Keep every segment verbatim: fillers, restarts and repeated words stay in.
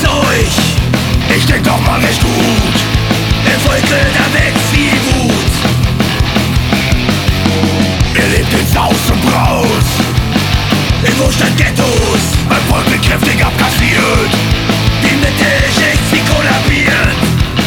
durch. Ich denk doch mal nicht gut. Im Volke, da wächst die Wut. Ihr lebt in Saus und Braus, in Wohlstand-Ghettos, ein Volk wird kräftig abkassiert. Die Mittelschicht, sie kollabiert.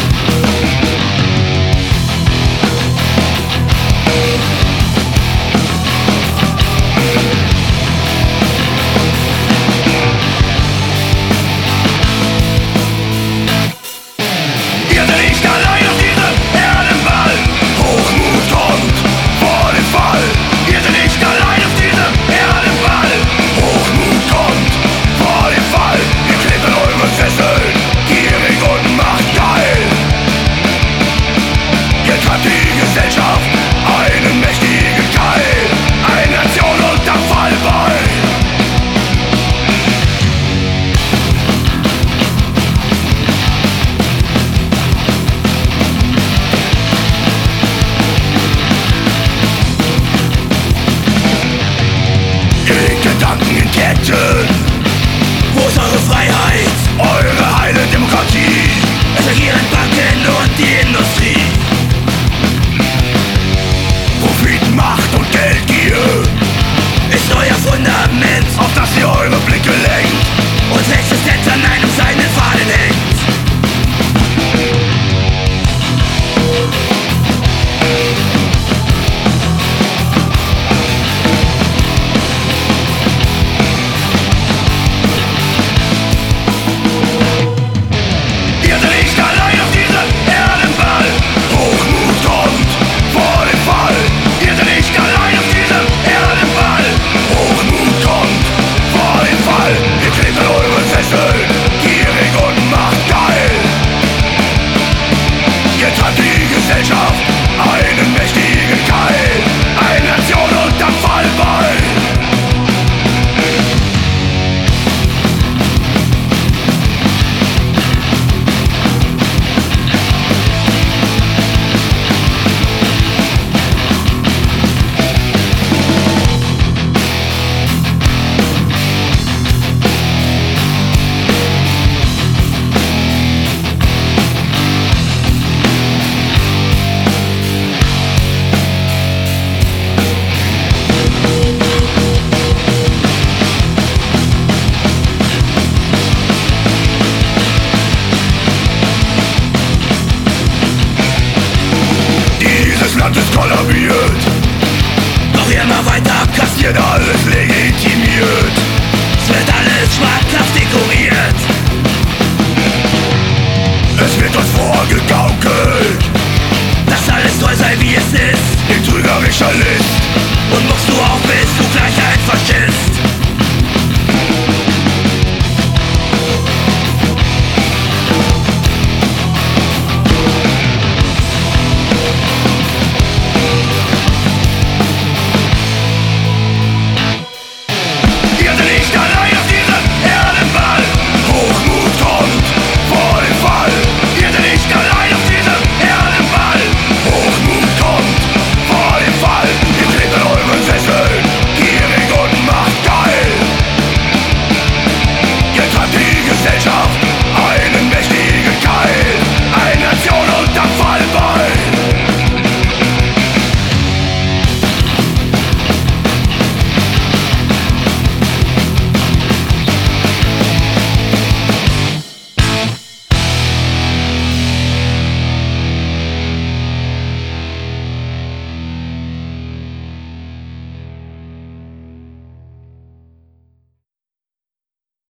Ihr seid nicht allein auf diesem Erdenball. Hochmut kommt vor dem Fall. Ihr seid nicht allein auf diesem Erdenball. Hochmut kommt vor dem Fall. Ihr klebt an euren Fesseln, gierig und machtgeil. Ihr treibt die Gesellschaft einen mächtigen Keil. Eine Nation unterm Fallbeil. Gedanken in Ketten. Wo ist eure Freiheit? Eure heile Demokratie. Es regieren Banken und die Industrie. Profit, Macht und Geldgier ist euer Fundament, auf das ihr eure Blicke lenkt. Unsere Existenz an einem seinen Faden hängt. Gesellschaft einen mächtigen Keil, eine Nation unterm Fallbeil. Land ist kollabiert, doch immer weiter abkassiert, alles legitimiert. Es wird alles schmackhaft dekoriert. Es wird uns vorgegaukelt, dass alles toll sei wie es ist, in trügerischer List. Und muckst du auch